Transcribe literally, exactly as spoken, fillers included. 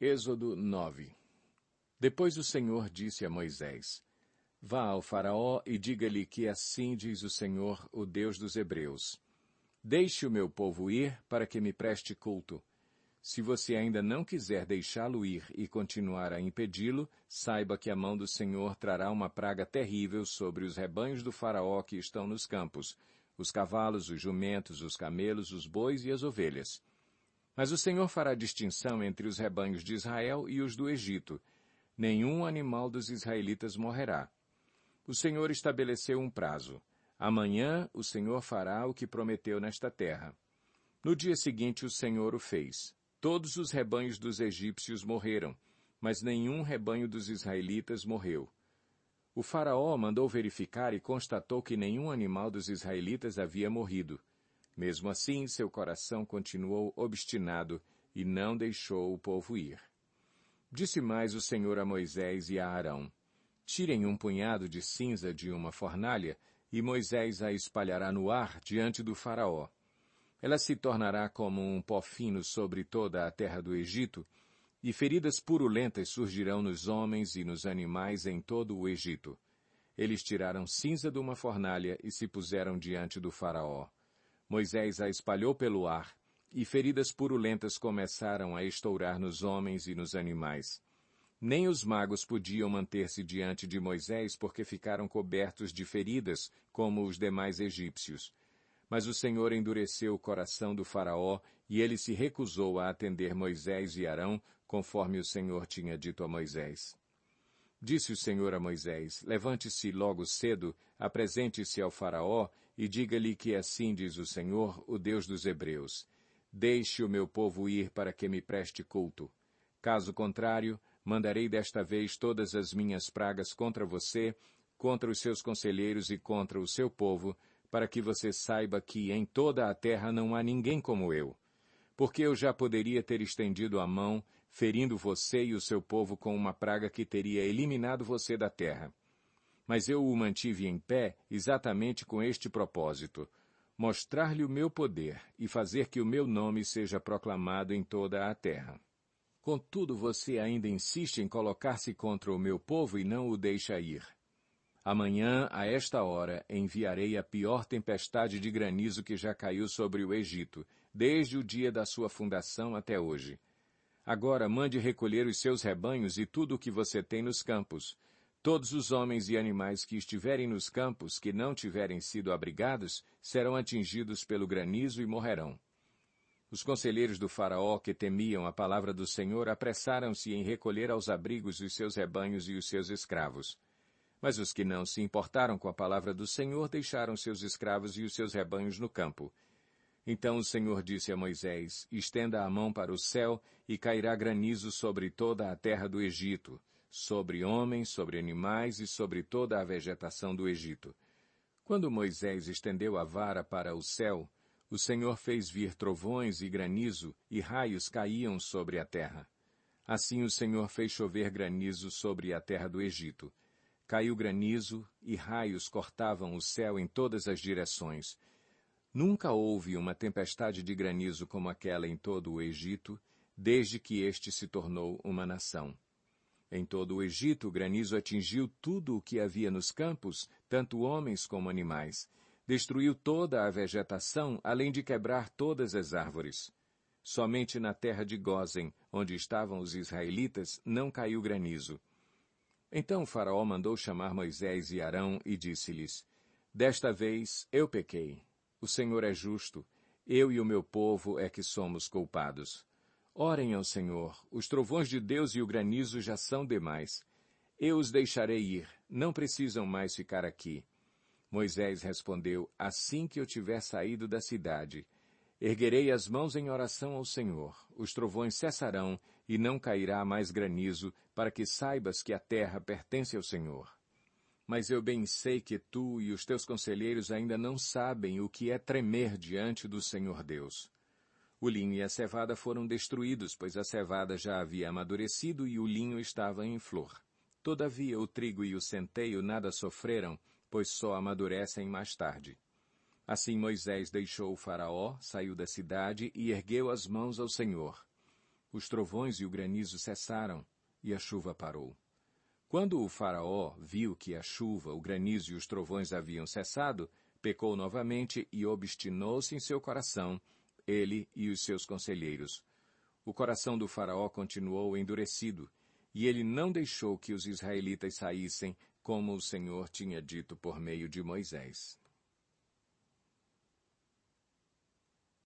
Êxodo nove. Depois o Senhor disse a Moisés: Vá ao Faraó e diga-lhe que assim diz o Senhor, o Deus dos Hebreus. Deixe o meu povo ir para que me preste culto. Se você ainda não quiser deixá-lo ir e continuar a impedi-lo, saiba que a mão do Senhor trará uma praga terrível sobre os rebanhos do Faraó que estão nos campos, os cavalos, os jumentos, os camelos, os bois e as ovelhas. Mas o Senhor fará distinção entre os rebanhos de Israel e os do Egito. Nenhum animal dos israelitas morrerá. O Senhor estabeleceu um prazo. Amanhã o Senhor fará o que prometeu nesta terra. No dia seguinte o Senhor o fez. Todos os rebanhos dos egípcios morreram, mas nenhum rebanho dos israelitas morreu. O Faraó mandou verificar e constatou que nenhum animal dos israelitas havia morrido. Mesmo assim, seu coração continuou obstinado e não deixou o povo ir. Disse mais o Senhor a Moisés e a Arão: Tirem um punhado de cinza de uma fornalha, e Moisés a espalhará no ar diante do Faraó. Ela se tornará como um pó fino sobre toda a terra do Egito, e feridas purulentas surgirão nos homens e nos animais em todo o Egito. Eles tiraram cinza de uma fornalha e se puseram diante do Faraó. Moisés a espalhou pelo ar, e feridas purulentas começaram a estourar nos homens e nos animais. Nem os magos podiam manter-se diante de Moisés porque ficaram cobertos de feridas, como os demais egípcios. Mas o Senhor endureceu o coração do Faraó, e ele se recusou a atender Moisés e Arão, conforme o Senhor tinha dito a Moisés. Disse o Senhor a Moisés: Levante-se logo cedo, apresente-se ao Faraó, e diga-lhe que assim diz o Senhor, o Deus dos Hebreus: Deixe o meu povo ir para que me preste culto. Caso contrário, mandarei desta vez todas as minhas pragas contra você, contra os seus conselheiros e contra o seu povo, para que você saiba que em toda a terra não há ninguém como eu. Porque eu já poderia ter estendido a mão, ferindo você e o seu povo com uma praga que teria eliminado você da terra. Mas eu o mantive em pé exatamente com este propósito: mostrar-lhe o meu poder e fazer que o meu nome seja proclamado em toda a terra. Contudo, você ainda insiste em colocar-se contra o meu povo e não o deixa ir. Amanhã, a esta hora, enviarei a pior tempestade de granizo que já caiu sobre o Egito, desde o dia da sua fundação até hoje. Agora mande recolher os seus rebanhos e tudo o que você tem nos campos. Todos os homens e animais que estiverem nos campos, que não tiverem sido abrigados, serão atingidos pelo granizo e morrerão. Os conselheiros do Faraó, que temiam a palavra do Senhor, apressaram-se em recolher aos abrigos os seus rebanhos e os seus escravos. Mas os que não se importaram com a palavra do Senhor deixaram seus escravos e os seus rebanhos no campo. Então o Senhor disse a Moisés: Estenda a mão para o céu e cairá granizo sobre toda a terra do Egito, sobre homens, sobre animais e sobre toda a vegetação do Egito. Quando Moisés estendeu a vara para o céu, o Senhor fez vir trovões e granizo, e raios caíam sobre a terra. Assim o Senhor fez chover granizo sobre a terra do Egito. Caiu granizo, e raios cortavam o céu em todas as direções. Nunca houve uma tempestade de granizo como aquela em todo o Egito, desde que este se tornou uma nação. Em todo o Egito, o granizo atingiu tudo o que havia nos campos, tanto homens como animais. Destruiu toda a vegetação, além de quebrar todas as árvores. Somente na terra de Gósen, onde estavam os israelitas, não caiu granizo. Então o Faraó mandou chamar Moisés e Arão e disse-lhes: Desta vez eu pequei. O Senhor é justo. Eu e o meu povo é que somos culpados. Orem ao Senhor. Os trovões de Deus e o granizo já são demais. Eu os deixarei ir. Não precisam mais ficar aqui. Moisés respondeu: Assim que eu tiver saído da cidade, erguerei as mãos em oração ao Senhor. Os trovões cessarão e não cairá mais granizo, para que saibas que a terra pertence ao Senhor. Mas eu bem sei que tu e os teus conselheiros ainda não sabem o que é tremer diante do Senhor Deus. O linho e a cevada foram destruídos, pois a cevada já havia amadurecido e o linho estava em flor. Todavia o trigo e o centeio nada sofreram, pois só amadurecem mais tarde. Assim Moisés deixou o Faraó, saiu da cidade e ergueu as mãos ao Senhor. Os trovões e o granizo cessaram, e a chuva parou. Quando o faraó viu que a chuva, o granizo e os trovões haviam cessado, pecou novamente e obstinou-se em seu coração, ele e os seus conselheiros. O coração do faraó continuou endurecido, e ele não deixou que os israelitas saíssem, como o Senhor tinha dito por meio de Moisés.